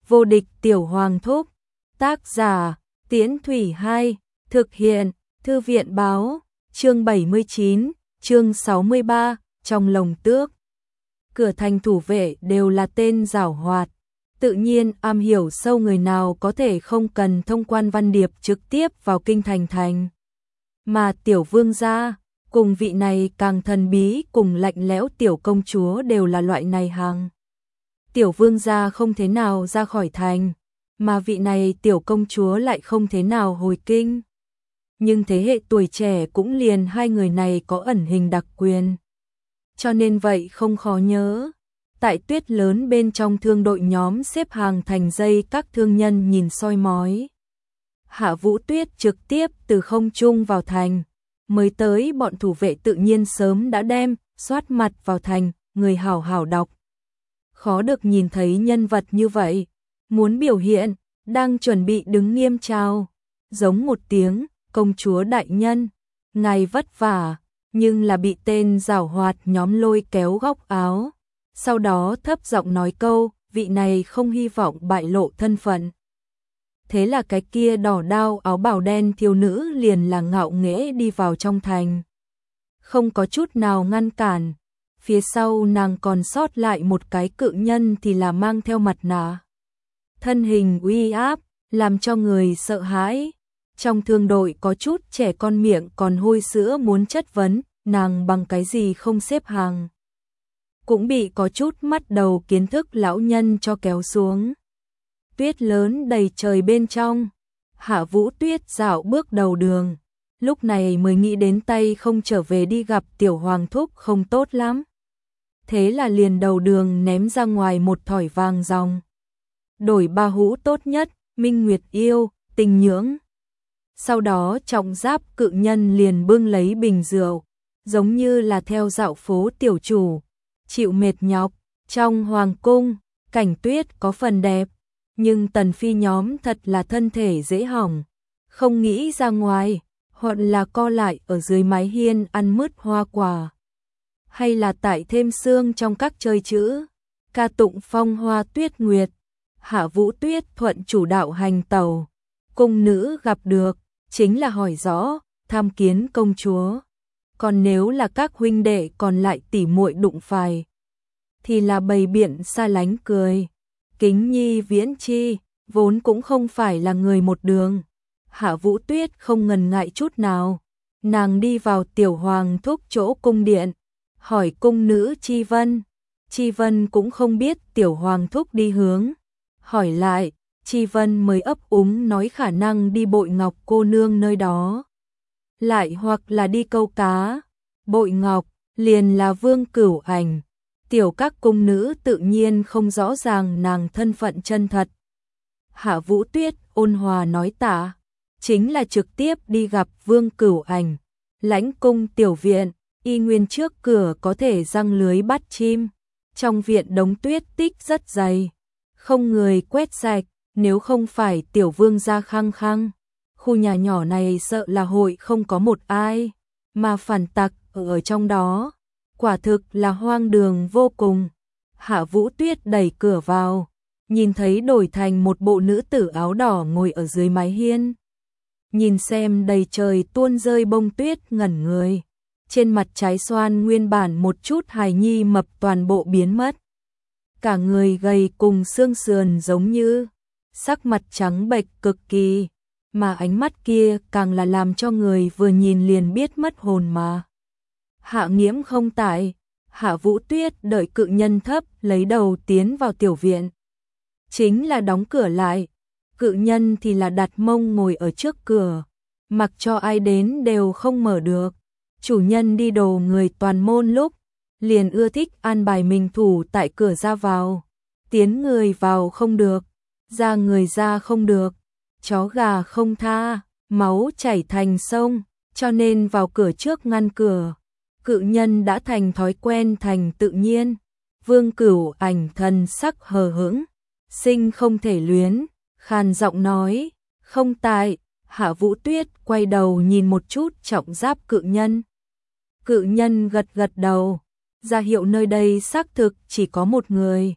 Vô địch tiểu hoàng thúc. Tác giả Tiễn Thủy 2. Thực hiện Thư viện báo. Chương 79, chương 63, trong lồng tước. Cửa thành thủ vệ đều là tên giảo hoạt, tự nhiên am hiểu sâu người nào có thể không cần thông quan văn điệp trực tiếp vào kinh thành. Mà tiểu vương gia, cùng vị này càng thần bí cùng lạnh lẽo tiểu công chúa đều là loại này hàng. Tiểu vương gia không thế nào ra khỏi thành, mà vị này tiểu công chúa lại không thế nào hồi kinh. Nhưng thế hệ tuổi trẻ cũng liền hai người này có ẩn hình đặc quyền. Cho nên vậy không khó nhớ. Tại tuyết lớn bên trong thương đội nhóm xếp hàng thành dây các thương nhân nhìn soi mói. Hạ Vũ Tuyết trực tiếp từ không trung vào thành. Mới tới bọn thủ vệ tự nhiên sớm đã đem soát mặt vào thành, người hảo hảo đọc. Khó được nhìn thấy nhân vật như vậy. Muốn biểu hiện, đang chuẩn bị đứng nghiêm chào. Giống một tiếng, công chúa đại nhân, ngài vất vả, nhưng là bị tên giảo hoạt nhóm lôi kéo góc áo. Sau đó thấp giọng nói câu, vị này không hy vọng bại lộ thân phận. Thế là cái kia đỏ đao áo bào đen thiếu nữ liền là ngạo nghễ đi vào trong thành. Không có chút nào ngăn cản. Phía sau nàng còn sót lại một cái cự nhân thì là mang theo mặt nạ. Thân hình uy áp, làm cho người sợ hãi. Trong thương đội có chút trẻ con miệng còn hôi sữa muốn chất vấn, nàng bằng cái gì không xếp hàng. Cũng bị có chút mắt đầu kiến thức lão nhân cho kéo xuống. Tuyết lớn đầy trời bên trong. Hạ Vũ Tuyết dạo bước đầu đường. Lúc này mới nghĩ đến tay không trở về đi gặp tiểu hoàng thúc không tốt lắm. Thế là liền đầu đường ném ra ngoài một thỏi vàng ròng. Đổi ba hũ tốt nhất, minh nguyệt yêu, tình nhưỡng. Sau đó trọng giáp cự nhân liền bưng lấy bình rượu, giống như là theo dạo phố tiểu chủ, chịu mệt nhọc. Trong hoàng cung, cảnh tuyết có phần đẹp, nhưng tần phi nhóm thật là thân thể dễ hỏng, không nghĩ ra ngoài, hoặc là co lại ở dưới mái hiên ăn mứt hoa quả, hay là tại thêm sương trong các chơi chữ, ca tụng phong hoa tuyết nguyệt. Hạ Vũ Tuyết thuận chủ đạo hành tàu, cung nữ gặp được, chính là hỏi rõ, tham kiến công chúa. Còn nếu là các huynh đệ còn lại tỉ muội đụng phải, thì là bày biện xa lánh cười. Kính nhi viễn chi, vốn cũng không phải là người một đường. Hạ Vũ Tuyết không ngần ngại chút nào. Nàng đi vào tiểu hoàng thúc chỗ cung điện, hỏi cung nữ Chi Vân. Chi Vân cũng không biết tiểu hoàng thúc đi hướng. Hỏi lại, Chi Vân mới ấp úng nói khả năng đi Bội Ngọc cô nương nơi đó. Lại hoặc là đi câu cá. Bội Ngọc, liền là Vương Cửu Ảnh. Tiểu các cung nữ tự nhiên không rõ ràng nàng thân phận chân thật. Hạ Vũ Tuyết ôn hòa nói tả, chính là trực tiếp đi gặp Vương Cửu Ảnh. Lãnh cung tiểu viện, y nguyên trước cửa có thể giăng lưới bắt chim. Trong viện đống tuyết tích rất dày, không người quét sạch, nếu không phải tiểu vương gia khăng khăng. Khu nhà nhỏ này sợ là hội không có một ai, mà phản tặc ở trong đó. Quả thực là hoang đường vô cùng. Hạ Vũ Tuyết đẩy cửa vào, nhìn thấy đổi thành một bộ nữ tử áo đỏ ngồi ở dưới mái hiên. Nhìn xem đầy trời tuôn rơi bông tuyết ngẩn người. Trên mặt trái xoan nguyên bản một chút hài nhi mập toàn bộ biến mất. Cả người gầy cùng xương sườn giống như, sắc mặt trắng bệch cực kỳ, mà ánh mắt kia càng là làm cho người vừa nhìn liền biết mất hồn mà. Hạ Nghiễm không tại, Hạ Vũ Tuyết đợi cự nhân thấp lấy đầu tiến vào tiểu viện. Chính là đóng cửa lại, cự nhân thì là đặt mông ngồi ở trước cửa, mặc cho ai đến đều không mở được. Chủ nhân đi đồ người toàn môn lúc, liền ưa thích an bài mình thủ tại cửa ra vào. Tiến người vào không được, ra người ra không được, chó gà không tha, máu chảy thành sông, cho nên vào cửa trước ngăn cửa. Cự nhân đã thành thói quen thành tự nhiên. Vương Cửu Ảnh thần sắc hờ hững, sinh không thể luyến, khàn giọng nói, không tại. Hạ Vũ Tuyết quay đầu nhìn một chút trọng giáp cự nhân. Cự nhân gật gật đầu, ra hiệu nơi đây xác thực chỉ có một người.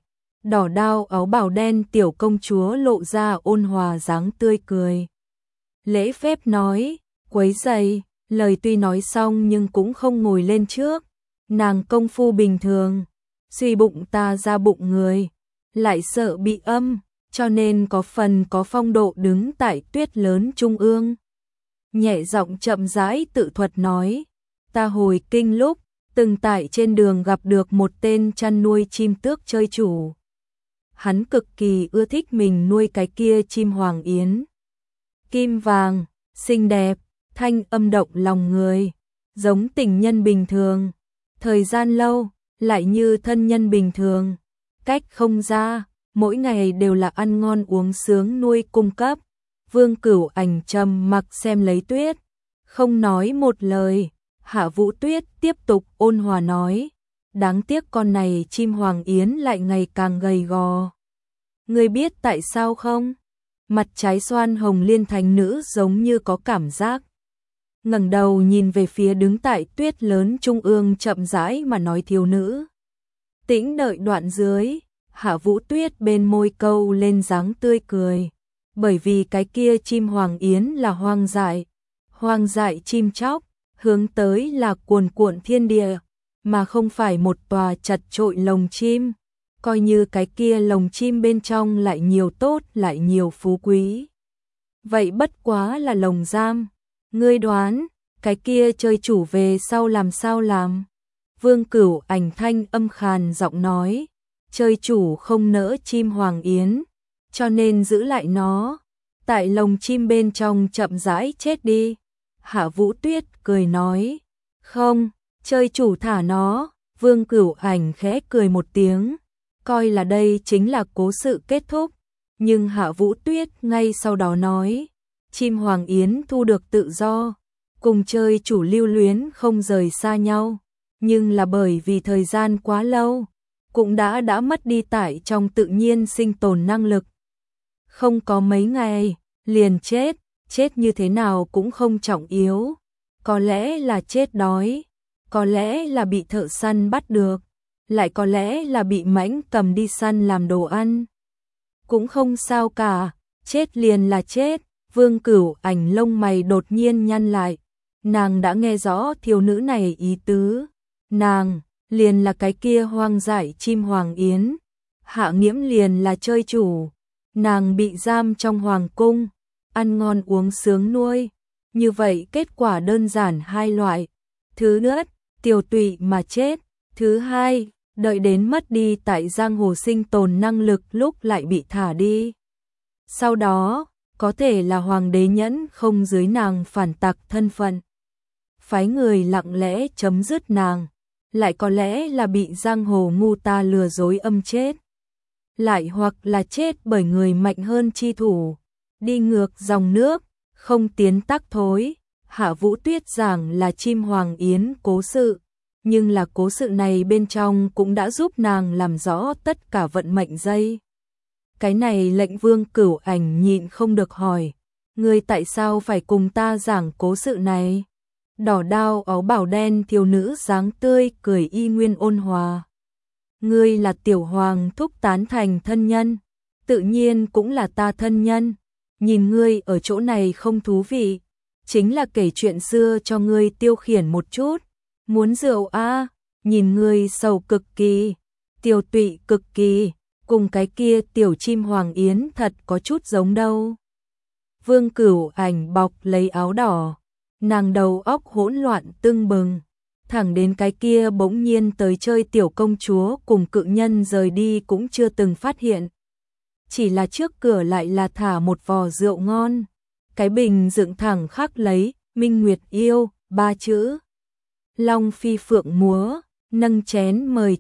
Đỏ đao áo bào đen tiểu công chúa lộ ra ôn hòa dáng tươi cười. Lễ phép nói, quấy rầy, lời tuy nói xong nhưng cũng không ngồi lên trước. Nàng công phu bình thường, suy bụng ta ra bụng người, lại sợ bị âm, cho nên có phần có phong độ đứng tại Tuyết lớn trung ương. Nhẹ giọng chậm rãi tự thuật nói, ta hồi kinh lúc, từng tại trên đường gặp được một tên chăn nuôi chim tước chơi chủ. Hắn cực kỳ ưa thích mình nuôi cái kia chim hoàng yến. Kim vàng, xinh đẹp, thanh âm động lòng người, giống tình nhân bình thường. Thời gian lâu, lại như thân nhân bình thường. Cách không ra, mỗi ngày đều là ăn ngon uống sướng nuôi cung cấp. Vương Cửu Ảnh trầm mặc xem lấy Tuyết, không nói một lời. Hạ Vũ Tuyết tiếp tục ôn hòa nói, đáng tiếc con này chim hoàng yến lại ngày càng gầy gò. Ngươi biết tại sao không? Mặt trái xoan hồng liên thành nữ giống như có cảm giác. Ngẩng đầu nhìn về phía đứng tại Tuyết lớn trung ương chậm rãi mà nói thiếu nữ. Tĩnh đợi đoạn dưới, Hạ Vũ Tuyết bên môi câu lên dáng tươi cười. Bởi vì cái kia chim hoàng yến là hoang dại chim chóc, hướng tới là cuồn cuộn thiên địa, mà không phải một tòa chật chội lồng chim. Coi như cái kia lồng chim bên trong lại nhiều tốt lại nhiều phú quý. Vậy bất quá là lồng giam. Ngươi đoán, cái kia chơi chủ về sau làm sao làm? Vương Cửu Ảnh thanh âm khàn giọng nói, chơi chủ không nỡ chim hoàng yến, cho nên giữ lại nó, tại lồng chim bên trong chậm rãi chết đi. Hạ Vũ Tuyết cười nói, không, chơi chủ thả nó. Vương Cửu Ảnh khẽ cười một tiếng, coi là đây chính là cố sự kết thúc. Nhưng Hạ Vũ Tuyết ngay sau đó nói, chim hoàng yến thu được tự do, cùng chơi chủ lưu luyến không rời xa nhau, nhưng là bởi vì thời gian quá lâu, cũng đã mất đi tại trong tự nhiên sinh tồn năng lực. Không có mấy ngày, liền chết như thế nào cũng không trọng yếu, có lẽ là chết đói, có lẽ là bị thợ săn bắt được, lại có lẽ là bị mãnh cầm đi săn làm đồ ăn. Cũng không sao cả, chết liền là chết. Vương Cửu Ảnh lông mày đột nhiên nhăn lại, nàng đã nghe rõ thiếu nữ này ý tứ, nàng liền là cái kia hoang dại chim hoàng yến, Hạ Nghiễm liền là chơi chủ, nàng bị giam trong hoàng cung, ăn ngon uống sướng nuôi, như vậy kết quả đơn giản hai loại, thứ nhất, tiều tụy mà chết, thứ hai, đợi đến mất đi tại giang hồ sinh tồn năng lực lúc lại bị thả đi. Sau đó, có thể là hoàng đế nhẫn không dưới nàng phản tặc thân phận, phái người lặng lẽ chấm dứt nàng, lại có lẽ là bị giang hồ ngu ta lừa dối âm chết, lại hoặc là chết bởi người mạnh hơn chi thủ, đi ngược dòng nước, không tiến tắc thối. Hạ Vũ Tuyết giảng là chim hoàng yến cố sự, nhưng là cố sự này bên trong cũng đã giúp nàng làm rõ tất cả vận mệnh dây. Cái này lệnh Vương Cửu Ảnh nhịn không được hỏi, ngươi tại sao phải cùng ta giảng cố sự này? Đỏ đao áo bào đen thiếu nữ dáng tươi cười y nguyên ôn hòa. Ngươi là tiểu hoàng thúc tán thành thân nhân, tự nhiên cũng là ta thân nhân. Nhìn ngươi ở chỗ này không thú vị, chính là kể chuyện xưa cho ngươi tiêu khiển một chút. Muốn rượu a? Nhìn ngươi sầu cực kỳ, tiều tụy cực kỳ, cùng cái kia tiểu chim hoàng yến thật có chút giống đâu. Vương Cửu Ảnh bọc lấy áo đỏ, nàng đầu óc hỗn loạn tưng bừng, thẳng đến cái kia bỗng nhiên tới chơi tiểu công chúa cùng cự nhân rời đi cũng chưa từng phát hiện. Chỉ là trước cửa lại là thả một vò rượu ngon, cái bình dựng thẳng khắc lấy Minh Nguyệt yêu 3 chữ. Long phi phượng múa, nâng chén mời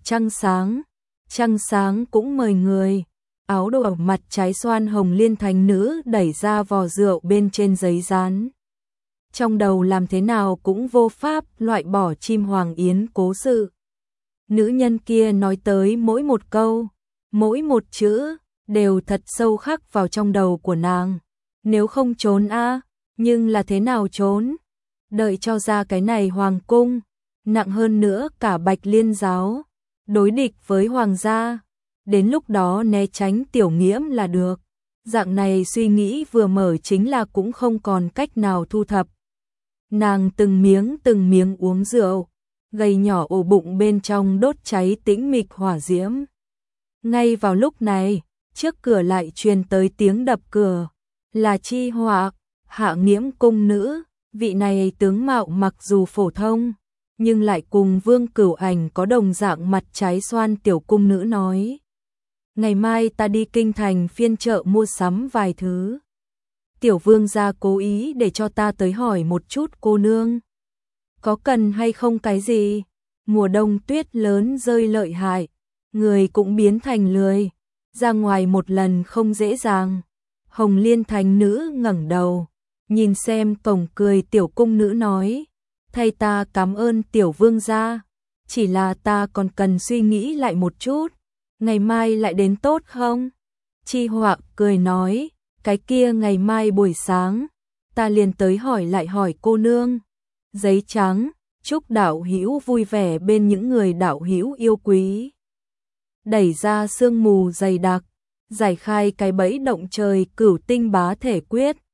trăng sáng cũng mời người. Áo đồ mặt trái xoan hồng liên thành nữ đẩy ra vò rượu bên trên giấy dán. Trong đầu làm thế nào cũng vô pháp loại bỏ chim hoàng yến cố sự. Nữ nhân kia nói tới mỗi một câu, mỗi một chữ, đều thật sâu khắc vào trong đầu của nàng. Nếu không trốn nhưng là thế nào trốn? Đợi cho ra cái này hoàng cung, nặng hơn nữa cả Bạch Liên giáo, đối địch với hoàng gia, đến lúc đó né tránh Tiểu Nghiễm là được. Dạng này suy nghĩ vừa mở chính là cũng không còn cách nào thu thập. Nàng từng miếng uống rượu, gầy nhỏ ổ bụng bên trong đốt cháy tĩnh mịch hỏa diễm. Ngay vào lúc này, trước cửa lại truyền tới tiếng đập cửa, là Chi Họa, Hạ Nghiễm cung nữ, vị này tướng mạo mặc dù phổ thông, nhưng lại cùng Vương Cửu Ảnh có đồng dạng mặt trái xoan tiểu cung nữ nói. Ngày mai ta đi kinh thành phiên chợ mua sắm vài thứ. Tiểu vương gia cố ý để cho ta tới hỏi một chút cô nương. Có cần hay không cái gì? Mùa đông tuyết lớn rơi lợi hại, người cũng biến thành lười, ra ngoài một lần không dễ dàng. Hồng Liên thánh nữ ngẩng đầu, nhìn xem cổng cười tiểu cung nữ nói, thay ta cảm ơn tiểu vương gia, chỉ là ta còn cần suy nghĩ lại một chút, ngày mai lại đến tốt không? Chi Họa cười nói, cái kia ngày mai buổi sáng, ta liền tới hỏi lại hỏi cô nương. Giấy trắng, chúc đạo hữu vui vẻ bên những người đạo hữu yêu quý. Đẩy ra sương mù dày đặc, giải khai cái bẫy động trời cửu tinh bá thể quyết.